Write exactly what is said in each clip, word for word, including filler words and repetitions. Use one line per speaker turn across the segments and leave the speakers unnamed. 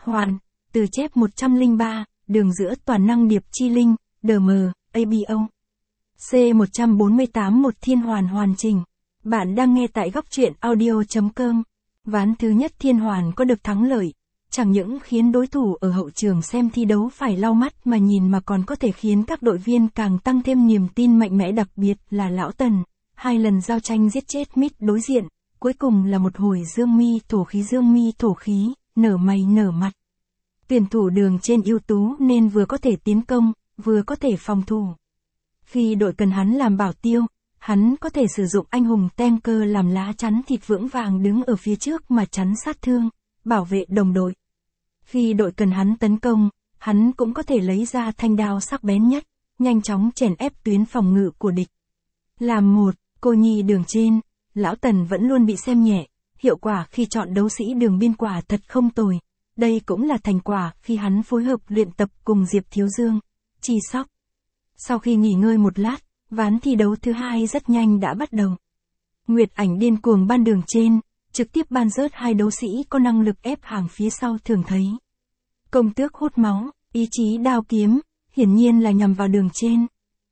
Hoàn, từ chép một trăm lẻ ba, đường giữa toàn năng điệp chi linh, đê em, a bê o. C một trăm bốn mươi tám một thiên hoàn hoàn chỉnh. Bạn đang nghe tại góc truyện audio chấm com. Ván thứ nhất thiên hoàn có được thắng lợi, chẳng những khiến đối thủ ở hậu trường xem thi đấu phải lau mắt mà nhìn mà còn có thể khiến các đội viên càng tăng thêm niềm tin mạnh mẽ, đặc biệt là Lão Tần. Hai lần giao tranh giết chết mít đối diện, cuối cùng là một hồi dương mi thổ khí dương mi thổ khí, nở mày nở mặt. Tuyển thủ đường trên ưu tú nên vừa có thể tiến công, vừa có thể phòng thủ. Khi đội cần hắn làm bảo tiêu, hắn có thể sử dụng anh hùng tanker làm lá chắn thịt vững vàng đứng ở phía trước mà chắn sát thương, bảo vệ đồng đội. Khi đội cần hắn tấn công, hắn cũng có thể lấy ra thanh đao sắc bén nhất, nhanh chóng chèn ép tuyến phòng ngự của địch. Làm một, cô nhi đường trên, Lão Tần vẫn luôn bị xem nhẹ, hiệu quả khi chọn đấu sĩ đường biên quả thật không tồi. Đây cũng là thành quả khi hắn phối hợp luyện tập cùng Diệp Thiếu Dương, Chi Sóc. Sau khi nghỉ ngơi một lát, ván thi đấu thứ hai rất nhanh đã bắt đầu. Nguyệt Ảnh điên cuồng ban đường trên, trực tiếp ban rớt hai đấu sĩ có năng lực ép hàng phía sau thường thấy. Công tước hút máu, ý chí đao kiếm, hiển nhiên là nhằm vào đường trên.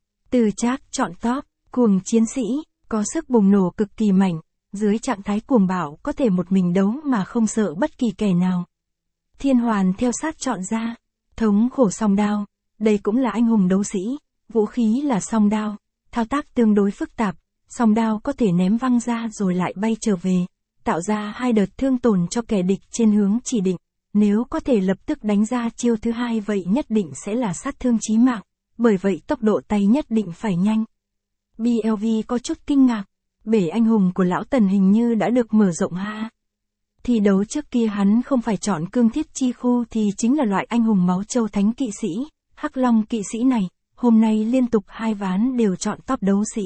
Từ Trác chọn top, cuồng chiến sĩ, có sức bùng nổ cực kỳ mạnh, dưới trạng thái cuồng bạo có thể một mình đấu mà không sợ bất kỳ kẻ nào. Thiên Hoàn theo sát chọn ra, thống khổ song đao, đây cũng là anh hùng đấu sĩ, vũ khí là song đao, thao tác tương đối phức tạp, song đao có thể ném văng ra rồi lại bay trở về, tạo ra hai đợt thương tổn cho kẻ địch trên hướng chỉ định, nếu có thể lập tức đánh ra chiêu thứ hai vậy nhất định sẽ là sát thương chí mạng, bởi vậy tốc độ tay nhất định phải nhanh. bê lờ vê có chút kinh ngạc, bể anh hùng của Lão Tần hình như đã được mở rộng ha. Thi đấu trước kia hắn không phải chọn cương thiết chi khu thì chính là loại anh hùng máu châu thánh kỵ sĩ, hắc long kỵ sĩ này, hôm nay liên tục hai ván đều chọn top đấu sĩ.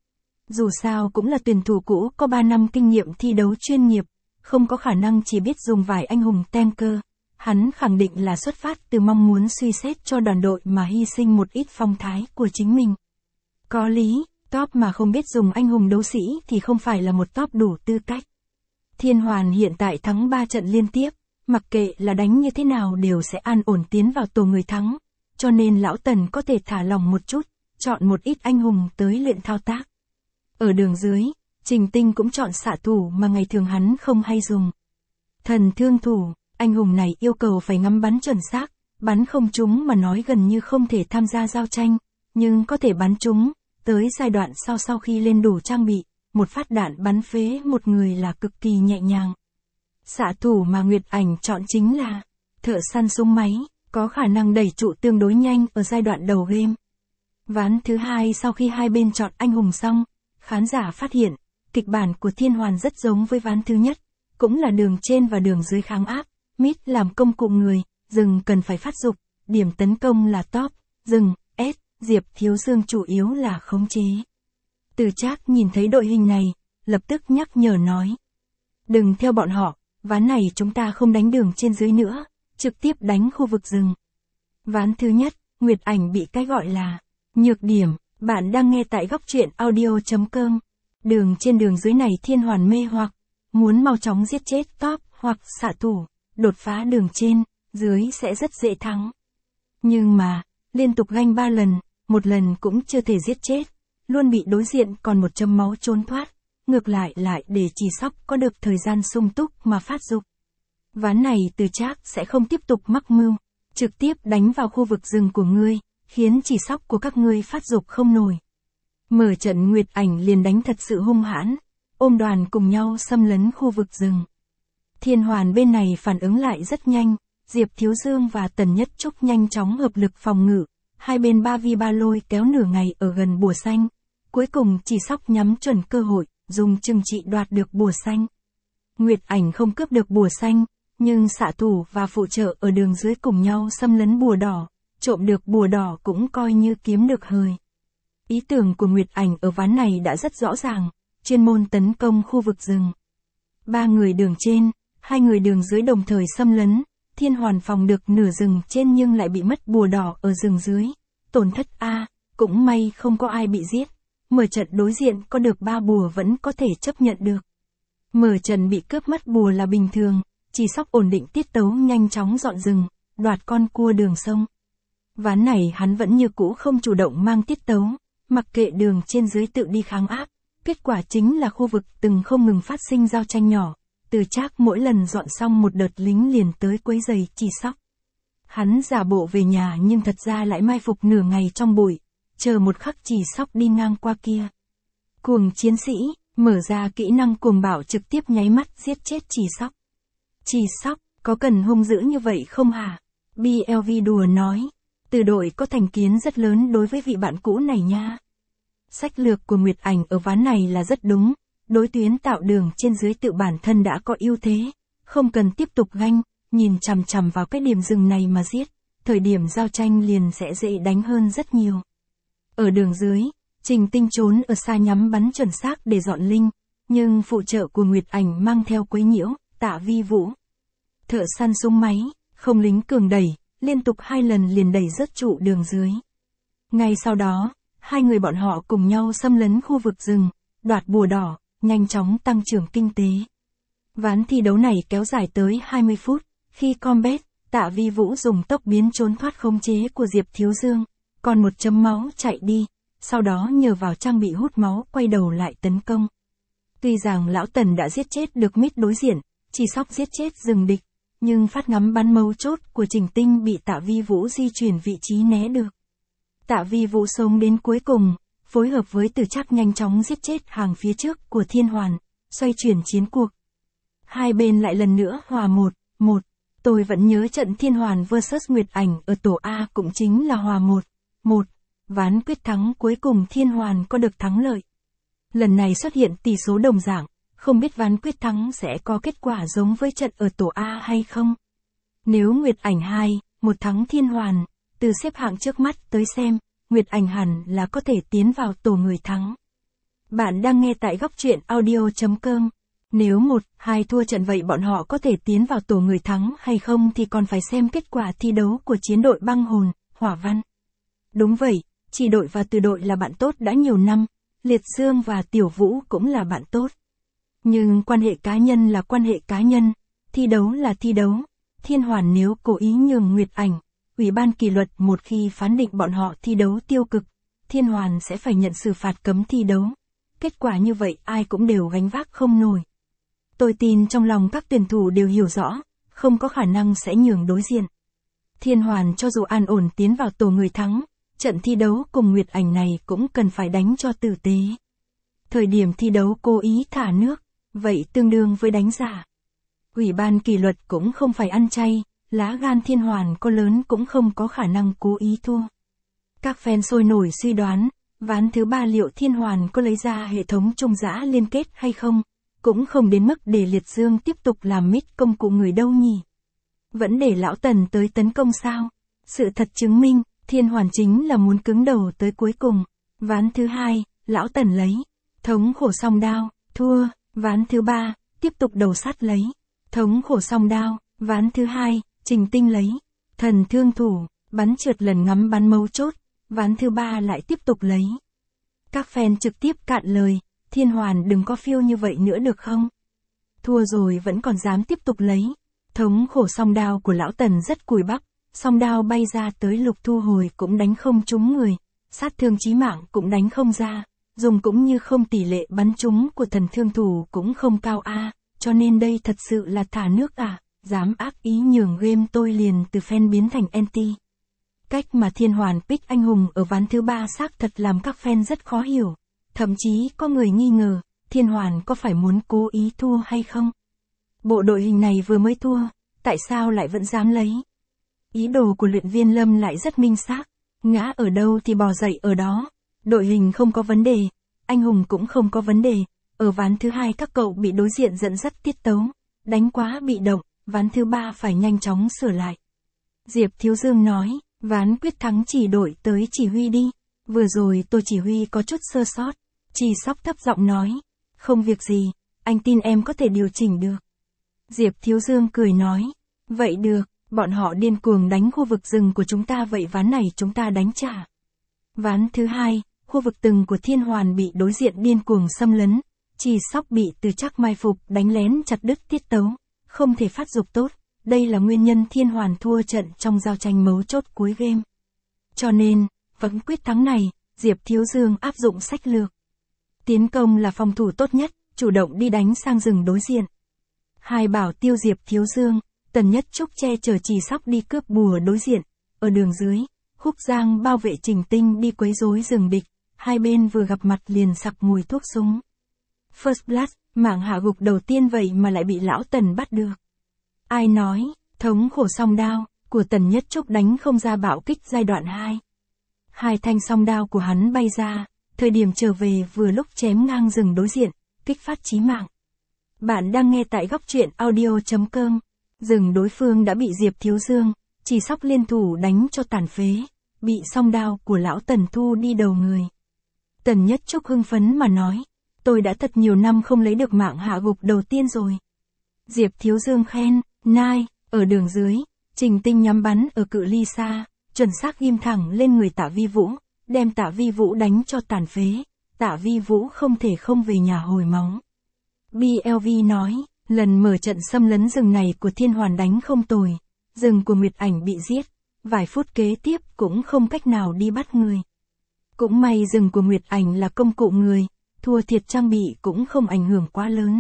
Dù sao cũng là tuyển thủ cũ có ba năm kinh nghiệm thi đấu chuyên nghiệp, không có khả năng chỉ biết dùng vài anh hùng tanker. Hắn khẳng định là xuất phát từ mong muốn suy xét cho đoàn đội mà hy sinh một ít phong thái của chính mình. Có lý, top mà không biết dùng anh hùng đấu sĩ thì không phải là một top đủ tư cách. Thiên Hoàn hiện tại thắng ba trận liên tiếp, mặc kệ là đánh như thế nào đều sẽ an ổn tiến vào tổ người thắng, cho nên Lão Tần có thể thả lòng một chút, chọn một ít anh hùng tới luyện thao tác. Ở đường dưới, Trình Tinh cũng chọn xạ thủ mà ngày thường hắn không hay dùng. Thần thương thủ, anh hùng này yêu cầu phải ngắm bắn chuẩn xác, bắn không trúng mà nói gần như không thể tham gia giao tranh, nhưng có thể bắn trúng, tới giai đoạn sau sau khi lên đủ trang bị, một phát đạn bắn phế một người là cực kỳ nhẹ nhàng. Xạ thủ mà Nguyệt Ảnh chọn chính là thợ săn súng máy, có khả năng đẩy trụ tương đối nhanh ở giai đoạn đầu game. Ván thứ hai sau khi hai bên chọn anh hùng xong, khán giả phát hiện, kịch bản của Thiên Hoàn rất giống với ván thứ nhất, cũng là đường trên và đường dưới kháng áp, mid làm công cụ người, rừng cần phải phát dục, điểm tấn công là top, rừng, S, Diệp Thiếu Dương chủ yếu là khống chế. Từ Trác nhìn thấy đội hình này, lập tức nhắc nhở nói. Đừng theo bọn họ, ván này chúng ta không đánh đường trên dưới nữa, trực tiếp đánh khu vực rừng. Ván thứ nhất, Nguyệt Ảnh bị cái gọi là nhược điểm, bạn đang nghe tại góc truyện audio chấm com. Đường trên đường dưới này Thiên Hoàn mê hoặc, muốn mau chóng giết chết top hoặc xạ thủ, đột phá đường trên, dưới sẽ rất dễ thắng. Nhưng mà, liên tục ganh ba lần, một lần cũng chưa thể giết chết, luôn bị đối diện còn một chấm máu trốn thoát, ngược lại lại để Chỉ Sóc có được thời gian sung túc mà phát dục. Ván này Từ Trác sẽ không tiếp tục mắc mưu, trực tiếp đánh vào khu vực rừng của ngươi, khiến Chỉ Sóc của các ngươi phát dục không nổi. Mở trận Nguyệt Ảnh liền đánh thật sự hung hãn, ôm đoàn cùng nhau xâm lấn khu vực rừng. Thiên Hoàn bên này phản ứng lại rất nhanh, Diệp Thiếu Dương và Tần Nhất Trúc nhanh chóng hợp lực phòng ngự, hai bên ba vi ba lôi kéo nửa ngày ở gần bùa xanh. Cuối cùng Chỉ Sóc nhắm chuẩn cơ hội, dùng trừng trị đoạt được bùa xanh. Nguyệt Ảnh không cướp được bùa xanh, nhưng xạ thủ và phụ trợ ở đường dưới cùng nhau xâm lấn bùa đỏ, trộm được bùa đỏ cũng coi như kiếm được hời. Ý tưởng của Nguyệt Ảnh ở ván này đã rất rõ ràng, chuyên môn tấn công khu vực rừng. Ba người đường trên, hai người đường dưới đồng thời xâm lấn, Thiên Hoàn phòng được nửa rừng trên nhưng lại bị mất bùa đỏ ở rừng dưới. Tổn thất A, cũng may không có ai bị giết. Mở trận đối diện có được ba bùa vẫn có thể chấp nhận được. Mở trận bị cướp mất bùa là bình thường, Chỉ Sóc ổn định tiết tấu nhanh chóng dọn rừng, đoạt con cua đường sông. Ván này hắn vẫn như cũ không chủ động mang tiết tấu, mặc kệ đường trên dưới tự đi kháng áp. Kết quả chính là khu vực từng không ngừng phát sinh giao tranh nhỏ, từ Trác mỗi lần dọn xong một đợt lính liền tới quấy giày Chỉ Sóc. Hắn giả bộ về nhà nhưng thật ra lại mai phục nửa ngày trong bụi, chờ một khắc Chỉ Sóc đi ngang qua kia. Cuồng chiến sĩ, mở ra kỹ năng cuồng bạo trực tiếp nháy mắt giết chết Chỉ Sóc. Chỉ Sóc, có cần hung dữ như vậy không hả? bê lờ vê đùa nói. Từ đội có thành kiến rất lớn đối với vị bạn cũ này nha. Sách lược của Nguyệt Ảnh ở ván này là rất đúng, đối tuyến tạo đường trên dưới tự bản thân đã có ưu thế, không cần tiếp tục ganh, nhìn chằm chằm vào cái điểm dừng này mà giết, thời điểm giao tranh liền sẽ dễ đánh hơn rất nhiều. Ở đường dưới, Trình Tinh trốn ở xa nhắm bắn chuẩn xác để dọn linh, nhưng phụ trợ của Nguyệt Ảnh mang theo quấy nhiễu, Tạ Vi Vũ. Thợ săn súng máy, không lính cường đẩy, liên tục hai lần liền đẩy rớt trụ đường dưới. Ngay sau đó, hai người bọn họ cùng nhau xâm lấn khu vực rừng, đoạt bùa đỏ, nhanh chóng tăng trưởng kinh tế. Ván thi đấu này kéo dài tới hai mươi phút, khi combat, Tạ Vi Vũ dùng tốc biến trốn thoát khống chế của Diệp Thiếu Dương, còn một chấm máu chạy đi, sau đó nhờ vào trang bị hút máu quay đầu lại tấn công. Tuy rằng Lão Tần đã giết chết được mít đối diện, Chỉ Sóc giết chết rừng địch, nhưng phát ngắm bắn mấu chốt của Trình Tinh bị Tạ Vi Vũ di chuyển vị trí né được. Tạ Vi Vũ sống đến cuối cùng, phối hợp với Từ Trác nhanh chóng giết chết hàng phía trước của Thiên Hoàn, xoay chuyển chiến cuộc. Hai bên lại lần nữa hòa một, một. Tôi vẫn nhớ trận Thiên Hoàn versus Nguyệt Ảnh ở tổ A cũng chính là hòa một, một. Ván quyết thắng cuối cùng Thiên Hoàn có được thắng lợi. Lần này xuất hiện tỷ số đồng dạng, không biết ván quyết thắng sẽ có kết quả giống với trận ở tổ A hay không. Nếu Nguyệt Ảnh hai, một thắng Thiên Hoàn, từ xếp hạng trước mắt tới xem, Nguyệt Ảnh hẳn là có thể tiến vào tổ người thắng. Bạn đang nghe tại góc truyện audio chấm com. Nếu một, hai thua trận vậy bọn họ có thể tiến vào tổ người thắng hay không thì còn phải xem kết quả thi đấu của chiến đội băng hồn, hỏa văn. Đúng vậy, Chỉ đội và Từ đội là bạn tốt đã nhiều năm, Liệt Dương và Tiểu Vũ cũng là bạn tốt. Nhưng quan hệ cá nhân là quan hệ cá nhân, thi đấu là thi đấu. Thiên Hoàn nếu cố ý nhường Nguyệt Ảnh, Ủy ban kỷ luật một khi phán định bọn họ thi đấu tiêu cực, Thiên Hoàn sẽ phải nhận xử phạt cấm thi đấu. Kết quả như vậy ai cũng đều gánh vác không nổi. Tôi tin trong lòng các tuyển thủ đều hiểu rõ, không có khả năng sẽ nhường đối diện. Thiên Hoàn cho dù an ổn tiến vào tổ người thắng, trận thi đấu cùng Nguyệt Ảnh này cũng cần phải đánh cho tử tế. Thời điểm thi đấu cố ý thả nước, vậy tương đương với đánh giả. Ủy ban kỷ luật cũng không phải ăn chay, lá gan Thiên Hoàn có lớn cũng không có khả năng cố ý thua. Các fan sôi nổi suy đoán, ván thứ ba liệu Thiên Hoàn có lấy ra hệ thống trung giã liên kết hay không, cũng không đến mức để Liệt Dương tiếp tục làm mít công cụ người đâu nhỉ. Vẫn để Lão Tần tới tấn công sao? Sự thật chứng minh, Thiên Hoàn chính là muốn cứng đầu tới cuối cùng. Ván thứ hai, Lão Tần lấy. Thống khổ song đao, thua. Ván thứ ba, tiếp tục đầu sắt lấy. Thống khổ song đao. Ván thứ hai, Trình Tinh lấy. Thần thương thủ, bắn trượt lần ngắm bắn mấu chốt. Ván thứ ba lại tiếp tục lấy. Các fan trực tiếp cạn lời, Thiên Hoàn đừng có phiêu như vậy nữa được không? Thua rồi vẫn còn dám tiếp tục lấy. Thống khổ song đao của Lão Tần rất cùi bắp, song đao bay ra tới Lục Thu Hồi cũng đánh không trúng người, sát thương chí mạng cũng đánh không ra, dùng cũng như không tỷ lệ bắn trúng của thần thương thủ cũng không cao a, cho nên đây thật sự là thả nước à, dám ác ý nhường game tôi liền từ fan biến thành anti. Cách mà Thiên Hoàn pick anh hùng ở ván thứ ba xác thật làm các fan rất khó hiểu, thậm chí có người nghi ngờ, Thiên Hoàn có phải muốn cố ý thua hay không? Bộ đội hình này vừa mới thua, tại sao lại vẫn dám lấy? Ý đồ của luyện viên Lâm lại rất minh xác, ngã ở đâu thì bò dậy ở đó, đội hình không có vấn đề, anh hùng cũng không có vấn đề, ở ván thứ hai các cậu bị đối diện dẫn dắt tiết tấu, đánh quá bị động, ván thứ ba phải nhanh chóng sửa lại. Diệp Thiếu Dương nói, ván quyết thắng Chỉ đội tới chỉ huy đi, vừa rồi tôi chỉ huy có chút sơ sót, Chỉ Sóc thấp giọng nói, không việc gì, anh tin em có thể điều chỉnh được. Diệp Thiếu Dương cười nói, vậy được, bọn họ điên cuồng đánh khu vực rừng của chúng ta vậy ván này chúng ta đánh trả. Ván thứ hai, khu vực rừng của Thiên Hoàn bị đối diện điên cuồng xâm lấn, Chỉ Sóc bị Từ Trác mai phục đánh lén chặt đứt tiết tấu, không thể phát dục tốt, đây là nguyên nhân Thiên Hoàn thua trận trong giao tranh mấu chốt cuối game. Cho nên, vẫn quyết thắng này, Diệp Thiếu Dương áp dụng sách lược. Tiến công là phòng thủ tốt nhất, chủ động đi đánh sang rừng đối diện. Hai bảo tiêu Diệp Thiếu Dương, Tần Nhất Trúc che chở Trì Sóc đi cướp bùa đối diện, ở đường dưới, Khúc Giang bao vệ Trình Tinh đi quấy rối rừng địch, hai bên vừa gặp mặt liền sặc mùi thuốc súng. First Blood, mạng hạ gục đầu tiên vậy mà lại bị lão Tần bắt được. Ai nói, thống khổ song đao, của Tần Nhất Trúc đánh không ra bạo kích giai đoạn hai. Hai thanh song đao của hắn bay ra, thời điểm trở về vừa lúc chém ngang rừng đối diện, kích phát chí mạng. Bạn đang nghe tại góc truyện audio chấm com. Rừng đối phương đã bị Diệp Thiếu Dương, Trì Sóc liên thủ đánh cho tàn phế, bị song đao của lão Tần thu đi đầu người. Tần Nhất Trúc hưng phấn mà nói, tôi đã thật nhiều năm không lấy được mạng hạ gục đầu tiên rồi. Diệp Thiếu Dương khen, nai, ở đường dưới, Trình Tinh nhắm bắn ở cự ly xa, chuẩn xác ghim thẳng lên người Tạ Vi Vũ, đem Tạ Vi Vũ đánh cho tàn phế, Tạ Vi Vũ không thể không về nhà hồi máu. bê lờ vê nói, lần mở trận xâm lấn rừng này của Thiên Hoàn đánh không tồi, rừng của Nguyệt Ảnh bị giết, vài phút kế tiếp cũng không cách nào đi bắt người. Cũng may rừng của Nguyệt Ảnh là công cụ người, thua thiệt trang bị cũng không ảnh hưởng quá lớn.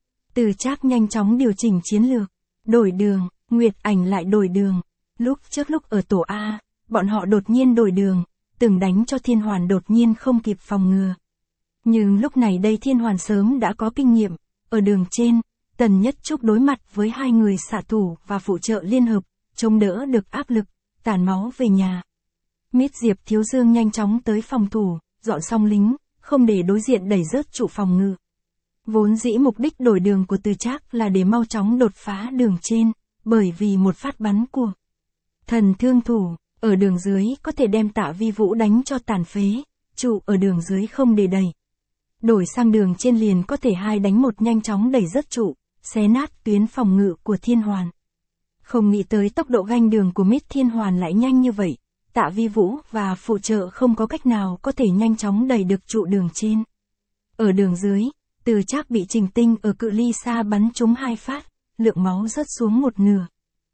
Từ Trác nhanh chóng điều chỉnh chiến lược, đổi đường, Nguyệt Ảnh lại đổi đường. Lúc trước lúc ở tổ A, bọn họ đột nhiên đổi đường, từng đánh cho Thiên Hoàn đột nhiên không kịp phòng ngừa. Nhưng lúc này đây Thiên Hoàn sớm đã có kinh nghiệm, ở đường trên, Tần Nhất Trúc đối mặt với hai người xạ thủ và phụ trợ liên hợp, chống đỡ được áp lực, tản máu về nhà. Mít Diệp Thiếu Dương nhanh chóng tới phòng thủ, dọn xong lính, không để đối diện đẩy rớt trụ phòng ngự. Vốn dĩ mục đích đổi đường của Từ Trác là để mau chóng đột phá đường trên, bởi vì một phát bắn của thần thương thủ, ở đường dưới có thể đem Tạ Vi Vũ đánh cho tàn phế, trụ ở đường dưới không để đẩy. Đổi sang đường trên liền có thể hai đánh một nhanh chóng đẩy rớt trụ, xé nát tuyến phòng ngự của Thiên Hoàn. Không nghĩ tới tốc độ ganh đường của Mít Thiên Hoàn lại nhanh như vậy, Tạ Vi Vũ và phụ trợ không có cách nào có thể nhanh chóng đẩy được trụ đường trên. Ở đường dưới, Từ Trác bị Trình Tinh ở cự ly xa bắn trúng hai phát, lượng máu rớt xuống một nửa.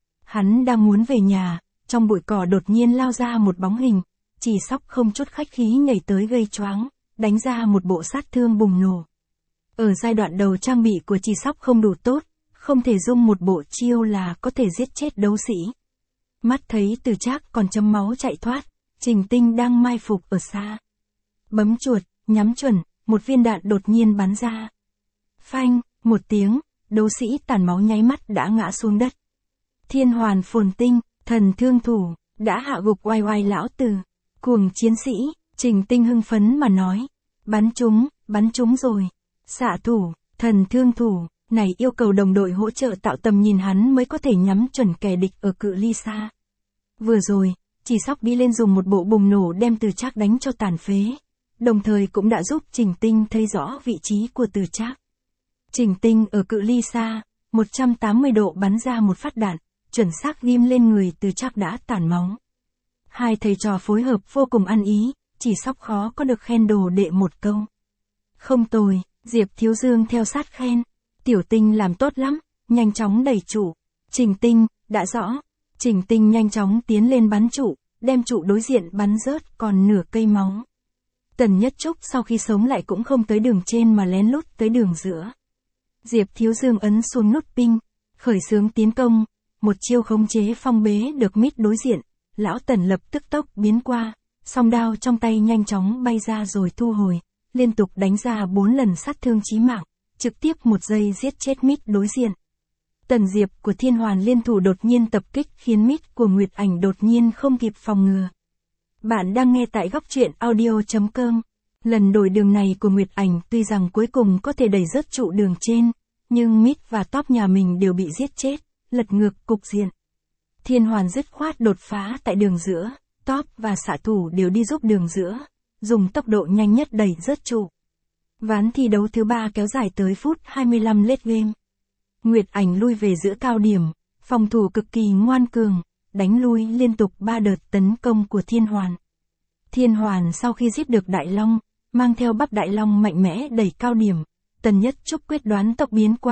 Hắn đang muốn về nhà, trong bụi cỏ đột nhiên lao ra một bóng hình, Trì Sóc không chút khách khí nhảy tới gây choáng, đánh ra một bộ sát thương bùng nổ. Ở giai đoạn đầu trang bị của Trì Sóc không đủ tốt, không thể dung một bộ chiêu là có thể giết chết đấu sĩ. Mắt thấy Từ Trác còn chấm máu chạy thoát, Trình Tinh đang mai phục ở xa. Bấm chuột, nhắm chuẩn, một viên đạn đột nhiên bắn ra. Phanh, một tiếng, đấu sĩ tàn máu nháy mắt đã ngã xuống đất. Thiên Hoàn phồn tinh, thần thương thủ, đã hạ gục oai oai lão Từ. Cuồng chiến sĩ, Trình Tinh hưng phấn mà nói. Bắn trúng, bắn trúng rồi. Xạ thủ, thần thương thủ, này yêu cầu đồng đội hỗ trợ tạo tầm nhìn hắn mới có thể nhắm chuẩn kẻ địch ở cự ly xa. Vừa rồi, Trì Sóc đi lên dùng một bộ bùng nổ đem Từ Trác đánh cho tàn phế, đồng thời cũng đã giúp Trình Tinh thấy rõ vị trí của Từ Trác. Trình Tinh ở cự ly xa, một trăm tám mươi độ bắn ra một phát đạn, chuẩn xác ghim lên người Từ Trác đã tản máu. Hai thầy trò phối hợp vô cùng ăn ý, Trì Sóc khó có được khen đồ đệ một câu. Không tồi, Diệp Thiếu Dương theo sát khen. Tiểu Tinh làm tốt lắm, nhanh chóng đẩy trụ. Trình Tinh, đã rõ. Trình Tinh nhanh chóng tiến lên bắn trụ, đem trụ đối diện bắn rớt còn nửa cây máu. Tần Nhất Trúc sau khi sống lại cũng không tới đường trên mà lén lút tới đường giữa. Diệp Thiếu Dương ấn xuống nút ping, khởi xướng tiến công, một chiêu khống chế phong bế được Mít đối diện, lão Tần lập tức tốc biến qua, song đao trong tay nhanh chóng bay ra rồi thu hồi, liên tục đánh ra bốn lần sát thương chí mạng, trực tiếp một giây giết chết Mít đối diện. Tần Diệp của Thiên Hoàn liên thủ đột nhiên tập kích khiến Mít của Nguyệt Ảnh đột nhiên không kịp phòng ngừa. Bạn đang nghe tại góc truyện audio chấm com. Lần đổi đường này của Nguyệt Ảnh tuy rằng cuối cùng có thể đẩy rớt trụ đường trên, nhưng Mít và Top nhà mình đều bị giết chết, lật ngược cục diện. Thiên Hoàn dứt khoát đột phá tại đường giữa, Top và xạ thủ đều đi giúp đường giữa, dùng tốc độ nhanh nhất đẩy rớt trụ. Ván thi đấu thứ ba kéo dài tới phút hai mươi lăm late game. Nguyệt Ảnh lui về giữa cao điểm, phòng thủ cực kỳ ngoan cường, đánh lui liên tục ba đợt tấn công của Thiên Hoàn. Thiên Hoàn sau khi giết được Đại Long, mang theo Bắp Đại Long mạnh mẽ đẩy cao điểm, Tần Nhất Trúc quyết đoán tốc biến qua,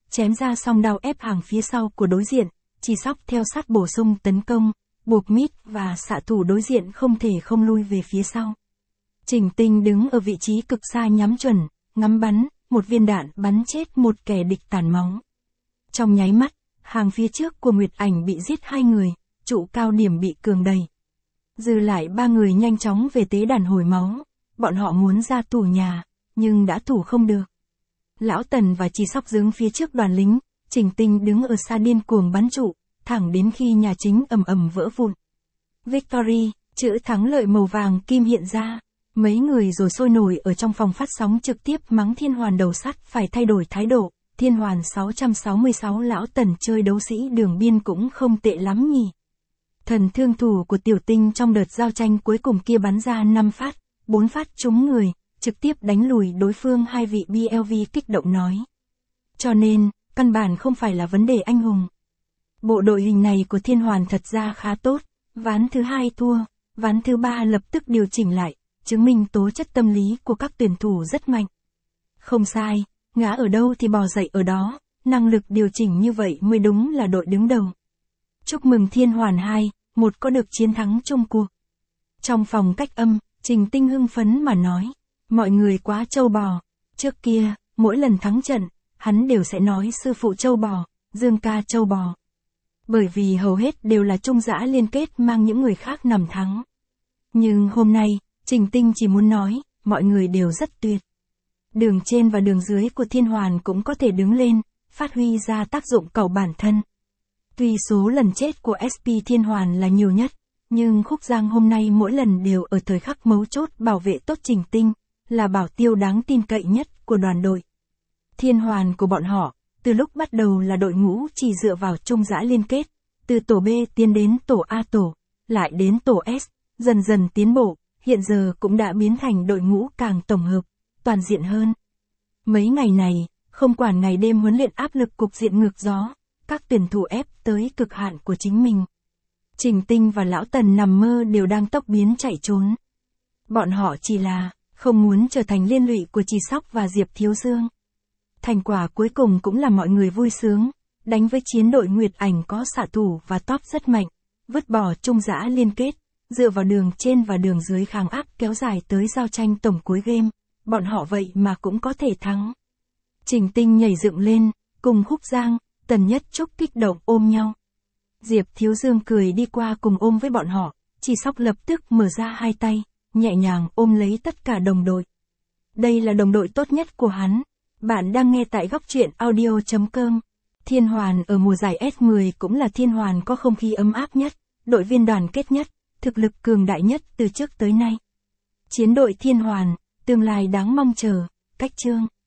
chém ra song đao ép hàng phía sau của đối diện, Chi Sóc theo sát bổ sung tấn công, buộc mít và xạ thủ đối diện không thể không lui về phía sau. Trình Tinh đứng ở vị trí cực xa nhắm chuẩn, ngắm bắn, một viên đạn bắn chết một kẻ địch tàn máu. Trong nháy mắt, hàng phía trước của Nguyệt Ảnh bị giết hai người, trụ cao điểm bị cường đẩy. Dư lại ba người nhanh chóng về tế đàn hồi máu, bọn họ muốn ra tù nhà, nhưng đã thủ không được. Lão Tần và Chi Sóc đứng phía trước đoàn lính, Trình Tinh đứng ở xa điên cuồng bắn trụ, thẳng đến khi nhà chính ầm ầm vỡ vụn. Victory, chữ thắng lợi màu vàng kim hiện ra. Mấy người rồi sôi nổi ở trong phòng phát sóng trực tiếp mắng Thiên Hoàn đầu sắt phải thay đổi thái độ. Thiên Hoàn sáu trăm sáu mươi sáu Lão Tần chơi đấu sĩ đường biên cũng không tệ lắm nhỉ. Thần thương thủ của Tiểu Tinh trong đợt giao tranh cuối cùng kia bắn ra năm phát, bốn phát trúng người, trực tiếp đánh lùi đối phương, hai vị bê lờ vê kích động nói. Cho nên, căn bản không phải là vấn đề anh hùng. Bộ đội hình này của Thiên Hoàn thật ra khá tốt, ván thứ hai thua, ván thứ ba lập tức điều chỉnh lại, chứng minh tố chất tâm lý của các tuyển thủ rất mạnh. Không sai, ngã ở đâu thì bò dậy ở đó, năng lực điều chỉnh như vậy mới đúng là đội đứng đầu. Chúc mừng Thiên Hoàn hai, một có được chiến thắng chung cuộc. Trong phòng cách âm, Trình Tinh hưng phấn mà nói, mọi người quá trâu bò, trước kia, mỗi lần thắng trận, hắn đều sẽ nói sư phụ trâu bò, Dương ca trâu bò. Bởi vì hầu hết đều là trung dã liên kết mang những người khác nằm thắng. Nhưng hôm nay, Trình Tinh chỉ muốn nói, mọi người đều rất tuyệt. Đường trên và đường dưới của Thiên Hoàn cũng có thể đứng lên, phát huy ra tác dụng cầu bản thân. Tuy số lần chết của ét pê Thiên Hoàn là nhiều nhất, nhưng Khúc Giang hôm nay mỗi lần đều ở thời khắc mấu chốt bảo vệ tốt Trình Tinh, là bảo tiêu đáng tin cậy nhất của đoàn đội. Thiên Hoàn của bọn họ, từ lúc bắt đầu là đội ngũ chỉ dựa vào trung dã liên kết, từ tổ B tiến đến tổ A tổ, lại đến tổ S, dần dần tiến bộ, hiện giờ cũng đã biến thành đội ngũ càng tổng hợp, toàn diện hơn. Mấy ngày này, không quản ngày đêm huấn luyện áp lực cục diện ngược gió, các tuyển thủ ép tới cực hạn của chính mình. Trình Tinh và Lão Tần nằm mơ đều đang tốc biến chạy trốn. Bọn họ chỉ là không muốn trở thành liên lụy của Chi Sóc và Diệp Thiếu Dương. Thành quả cuối cùng cũng là mọi người vui sướng, đánh với chiến đội Nguyệt Ảnh có xạ thủ và top rất mạnh, vứt bỏ trung dã liên kết, dựa vào đường trên và đường dưới kháng áp kéo dài tới giao tranh tổng cuối game, bọn họ vậy mà cũng có thể thắng. Trình Tinh nhảy dựng lên, cùng Khúc Giang, Tần Nhất Trúc kích động ôm nhau. Diệp Thiếu Dương cười đi qua cùng ôm với bọn họ, Chi Sóc lập tức mở ra hai tay, nhẹ nhàng ôm lấy tất cả đồng đội. Đây là đồng đội tốt nhất của hắn. Bạn đang nghe tại góc truyện audio chấm com. Thiên Hoàn ở mùa giải ét mười cũng là Thiên Hoàn có không khí ấm áp nhất, đội viên đoàn kết nhất, thực lực cường đại nhất từ trước tới nay. Chiến đội Thiên Hoàn, tương lai đáng mong chờ, cách chương.